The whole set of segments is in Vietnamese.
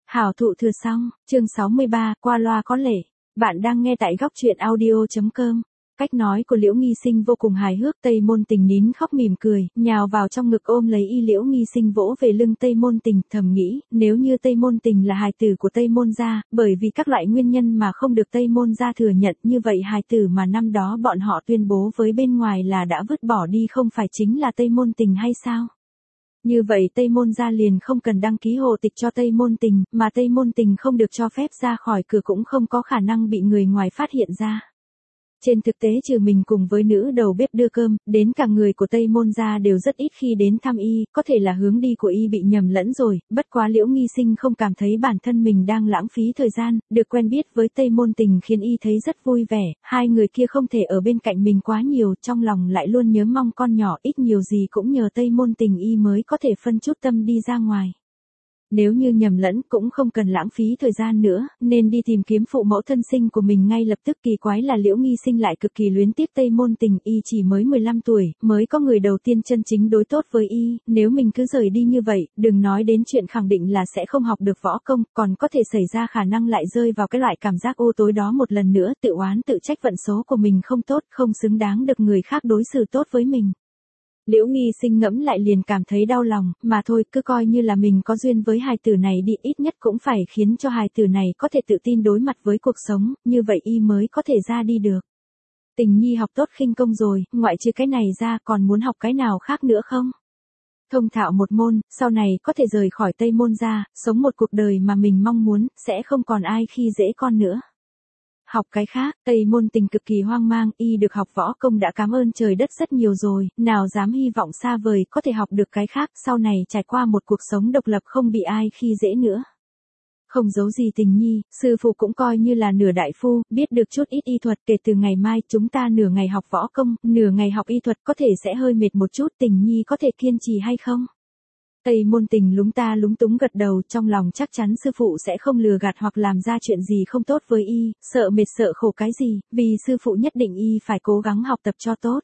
Hảo thụ thừa xong, chương 63, qua loa có lệ. Bạn đang nghe tại góc truyện audio.com. Cách nói của Liễu Nghi Sinh vô cùng hài hước. Tây Môn Tình nín khóc mỉm cười, nhào vào trong ngực ôm lấy y. Liễu Nghi Sinh vỗ về lưng Tây Môn Tình, thầm nghĩ, nếu như Tây Môn Tình là hài tử của Tây Môn gia, bởi vì các loại nguyên nhân mà không được Tây Môn gia thừa nhận, như vậy hài tử mà năm đó bọn họ tuyên bố với bên ngoài là đã vứt bỏ đi không phải chính là Tây Môn Tình hay sao? Như vậy Tây Môn gia liền không cần đăng ký hộ tịch cho Tây Môn Tình, mà Tây Môn Tình không được cho phép ra khỏi cửa cũng không có khả năng bị người ngoài phát hiện ra. Trên thực tế trừ mình cùng với nữ đầu bếp đưa cơm, đến cả người của Tây Môn gia đều rất ít khi đến thăm y, có thể là hướng đi của y bị nhầm lẫn rồi, bất quá Liễu Nghi Sinh không cảm thấy bản thân mình đang lãng phí thời gian, được quen biết với Tây Môn Tình khiến y thấy rất vui vẻ, hai người kia không thể ở bên cạnh mình quá nhiều, trong lòng lại luôn nhớ mong con nhỏ, ít nhiều gì cũng nhờ Tây Môn Tình y mới có thể phân chút tâm đi ra ngoài. Nếu như nhầm lẫn cũng không cần lãng phí thời gian nữa, nên đi tìm kiếm phụ mẫu thân sinh của mình ngay lập tức. Kỳ quái là Liễu Nghi Sinh lại cực kỳ luyến tiếc Tây Môn Tình, y chỉ mới 15 tuổi, mới có người đầu tiên chân chính đối tốt với y, nếu mình cứ rời đi như vậy, đừng nói đến chuyện khẳng định là sẽ không học được võ công, còn có thể xảy ra khả năng lại rơi vào cái loại cảm giác ô tối đó một lần nữa, tự oán tự trách vận số của mình không tốt, không xứng đáng được người khác đối xử tốt với mình. Liễu Nghi Sinh ngẫm lại liền cảm thấy đau lòng, mà thôi, cứ coi như là mình có duyên với hài tử này đi, ít nhất cũng phải khiến cho hài tử này có thể tự tin đối mặt với cuộc sống, như vậy y mới có thể ra đi được. Tình nhi học tốt khinh công rồi, ngoại trừ cái này ra còn muốn học cái nào khác nữa không? Thông thạo một môn, sau này có thể rời khỏi Tây Môn gia, sống một cuộc đời mà mình mong muốn, sẽ không còn ai khi dễ con nữa. Học cái khác, Tây Môn Tình cực kỳ hoang mang, y được học võ công đã cảm ơn trời đất rất nhiều rồi, nào dám hy vọng xa vời có thể học được cái khác, sau này trải qua một cuộc sống độc lập không bị ai khi dễ nữa. Không giấu gì Tình nhi, sư phụ cũng coi như là nửa đại phu, biết được chút ít y thuật, kể từ ngày mai chúng ta nửa ngày học võ công, nửa ngày học y thuật, có thể sẽ hơi mệt một chút, Tình nhi có thể kiên trì hay không? Tây Môn Tình lúng ta lúng túng gật đầu, trong lòng chắc chắn sư phụ sẽ không lừa gạt hoặc làm ra chuyện gì không tốt với y, sợ mệt sợ khổ cái gì, vì sư phụ nhất định y phải cố gắng học tập cho tốt.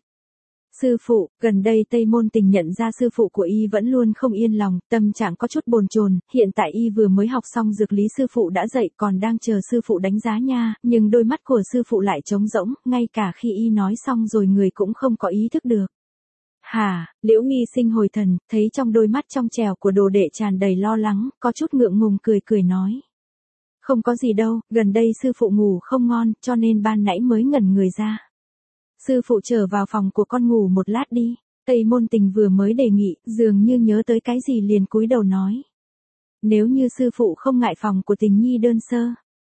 Sư phụ, gần đây Tây Môn Tình nhận ra sư phụ của y vẫn luôn không yên lòng, tâm trạng có chút bồn chồn, hiện tại y vừa mới học xong dược lý sư phụ đã dạy còn đang chờ sư phụ đánh giá nha, nhưng đôi mắt của sư phụ lại trống rỗng, ngay cả khi y nói xong rồi người cũng không có ý thức được. Hả, Liễu Nghi Sinh hồi thần, thấy trong đôi mắt trong trẻo của đồ đệ tràn đầy lo lắng, có chút ngượng ngùng cười cười nói. Không có gì đâu, gần đây sư phụ ngủ không ngon, cho nên ban nãy mới ngẩn người ra. Sư phụ trở vào phòng của con ngủ một lát đi. Tây Môn Tình vừa mới đề nghị, dường như nhớ tới cái gì liền cúi đầu nói. Nếu như sư phụ không ngại phòng của Tình nhi đơn sơ.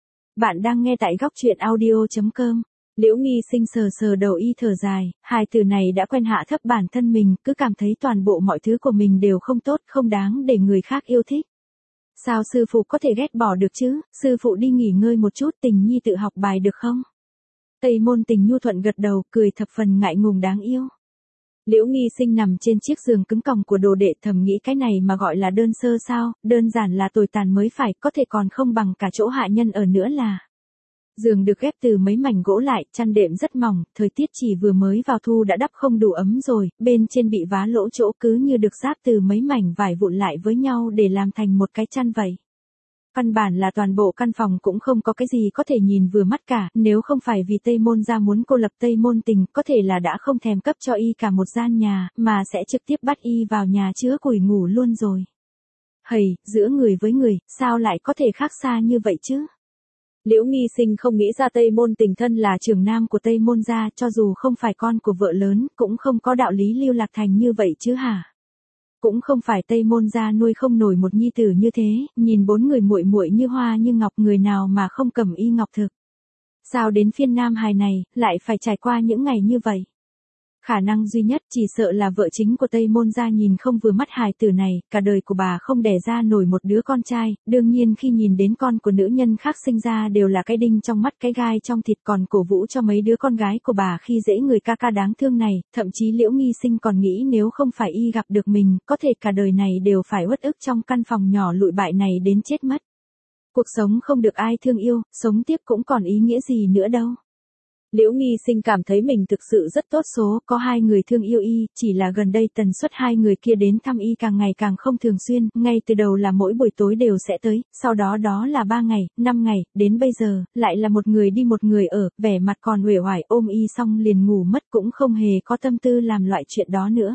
Bạn đang nghe tại góc truyện audio.com. Liễu Nghi Sinh sờ sờ đầu y thở dài, hài tử này đã quen hạ thấp bản thân mình, cứ cảm thấy toàn bộ mọi thứ của mình đều không tốt, không đáng để người khác yêu thích. Sao sư phụ có thể ghét bỏ được chứ, sư phụ đi nghỉ ngơi một chút, Tình nhi tự học bài được không? Tây Môn Tình nhu thuận gật đầu, cười thập phần ngại ngùng đáng yêu. Liễu Nghi Sinh nằm trên chiếc giường cứng còng của đồ đệ, thầm nghĩ cái này mà gọi là đơn sơ sao, đơn giản là tồi tàn mới phải, có thể còn không bằng cả chỗ hạ nhân ở nữa là. Giường được ghép từ mấy mảnh gỗ lại, chăn đệm rất mỏng, thời tiết chỉ vừa mới vào thu đã đắp không đủ ấm rồi, bên trên bị vá lỗ chỗ cứ như được ráp từ mấy mảnh vải vụn lại với nhau để làm thành một cái chăn vậy. Căn bản là toàn bộ căn phòng cũng không có cái gì có thể nhìn vừa mắt cả, nếu không phải vì Tây Môn gia muốn cô lập Tây Môn Tình, có thể là đã không thèm cấp cho y cả một gian nhà, mà sẽ trực tiếp bắt y vào nhà chứa củi ngủ luôn rồi. Hầy, giữa người với người, sao lại có thể khác xa như vậy chứ? Liễu Nghi Sinh không nghĩ ra Tây Môn Tình thân là trưởng nam của Tây Môn gia, cho dù không phải con của vợ lớn, cũng không có đạo lý lưu lạc thành như vậy chứ hả? Cũng không phải Tây Môn gia nuôi không nổi một nhi tử như thế, nhìn bốn người muội muội như hoa như ngọc, người nào mà không cầm y ngọc thực. Sao đến phiên nam hài này, lại phải trải qua những ngày như vậy? Khả năng duy nhất chỉ sợ là vợ chính của Tây Môn gia nhìn không vừa mắt hài tử này, cả đời của bà không đẻ ra nổi một đứa con trai, đương nhiên khi nhìn đến con của nữ nhân khác sinh ra đều là cái đinh trong mắt cái gai trong thịt, còn cổ vũ cho mấy đứa con gái của bà khi dễ người ca ca đáng thương này, thậm chí Liễu Nghi Sinh còn nghĩ nếu không phải y gặp được mình, có thể cả đời này đều phải uất ức trong căn phòng nhỏ lụi bại này đến chết mất. Cuộc sống không được ai thương yêu, sống tiếp cũng còn ý nghĩa gì nữa đâu. Liễu Nghi Sinh cảm thấy mình thực sự rất tốt số, có hai người thương yêu y, chỉ là gần đây tần suất hai người kia đến thăm y càng ngày càng không thường xuyên, ngay từ đầu là mỗi buổi tối đều sẽ tới, sau đó đó là 3 ngày, 5 ngày, đến bây giờ, lại là một người đi một người ở, vẻ mặt còn uể oải ôm y xong liền ngủ mất cũng không hề có tâm tư làm loại chuyện đó nữa.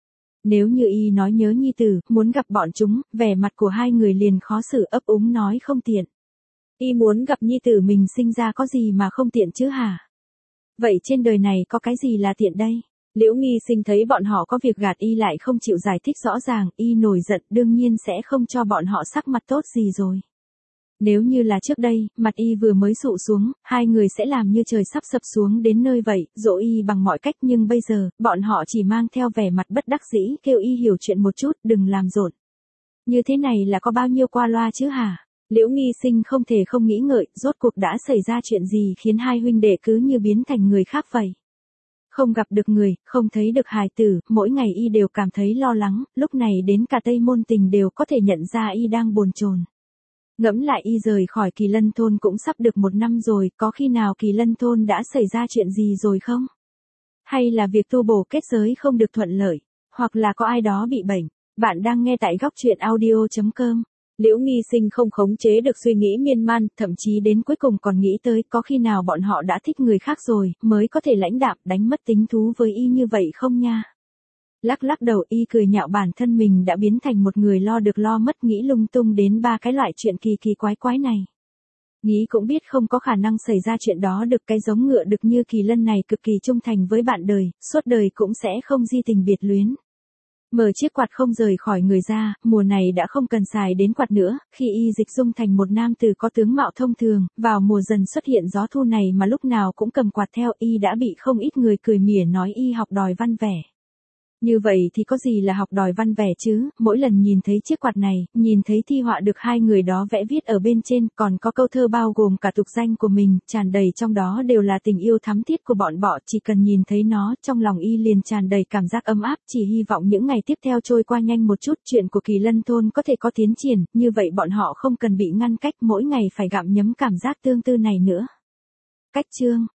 Nếu như y nói nhớ nhi tử, muốn gặp bọn chúng, vẻ mặt của hai người liền khó xử ấp úng nói không tiện. Y muốn gặp nhi tử mình sinh ra có gì mà không tiện chứ hả? Vậy trên đời này có cái gì là tiện đây? Liễu Nghi Sinh thấy bọn họ có việc gạt y lại không chịu giải thích rõ ràng, y nổi giận đương nhiên sẽ không cho bọn họ sắc mặt tốt gì rồi. Nếu như là trước đây, mặt y vừa mới sụ xuống, hai người sẽ làm như trời sắp sập xuống đến nơi vậy, dỗ y bằng mọi cách nhưng bây giờ, bọn họ chỉ mang theo vẻ mặt bất đắc dĩ kêu y hiểu chuyện một chút, đừng làm rộn. Như thế này là có bao nhiêu qua loa chứ hả? Liễu Nghi Sinh không thể không nghĩ ngợi, rốt cuộc đã xảy ra chuyện gì khiến hai huynh đệ cứ như biến thành người khác vậy. Không gặp được người, không thấy được hài tử, mỗi ngày y đều cảm thấy lo lắng, lúc này đến cả Tây Môn Tình đều có thể nhận ra y đang bồn chồn. Ngẫm lại y rời khỏi Kỳ Lân Thôn cũng sắp được 1 năm rồi, có khi nào Kỳ Lân Thôn đã xảy ra chuyện gì rồi không? Hay là việc tu bổ kết giới không được thuận lợi, hoặc là có ai đó bị bệnh? Bạn đang nghe tại góc truyện audio.com. Liễu Nghi Sinh không khống chế được suy nghĩ miên man, thậm chí đến cuối cùng còn nghĩ tới có khi nào bọn họ đã thích người khác rồi, mới có thể lãnh đạm đánh mất tính thú với y như vậy không nha. Lắc lắc đầu y cười nhạo bản thân mình đã biến thành một người lo được lo mất nghĩ lung tung đến 3 cái loại chuyện kỳ kỳ quái quái này. Nghĩ cũng biết không có khả năng xảy ra chuyện đó được, cái giống ngựa đực như Kỳ Lân này cực kỳ trung thành với bạn đời, suốt đời cũng sẽ không di tình biệt luyến. Mở chiếc quạt không rời khỏi người ra, mùa này đã không cần xài đến quạt nữa, khi y dịch dung thành một nam tử có tướng mạo thông thường, vào mùa dần xuất hiện gió thu này mà lúc nào cũng cầm quạt theo y đã bị không ít người cười mỉa nói y học đòi văn vẻ. Như vậy thì có gì là học đòi văn vẻ chứ, mỗi lần nhìn thấy chiếc quạt này, nhìn thấy thi họa được hai người đó vẽ viết ở bên trên, còn có câu thơ bao gồm cả tục danh của mình, tràn đầy trong đó đều là tình yêu thắm thiết của bọn họ, chỉ cần nhìn thấy nó, trong lòng y liền tràn đầy cảm giác ấm áp, chỉ hy vọng những ngày tiếp theo trôi qua nhanh một chút, chuyện của Kỳ Lân Thôn có thể có tiến triển, như vậy bọn họ không cần bị ngăn cách mỗi ngày phải gặm nhấm cảm giác tương tư này nữa. Cách chương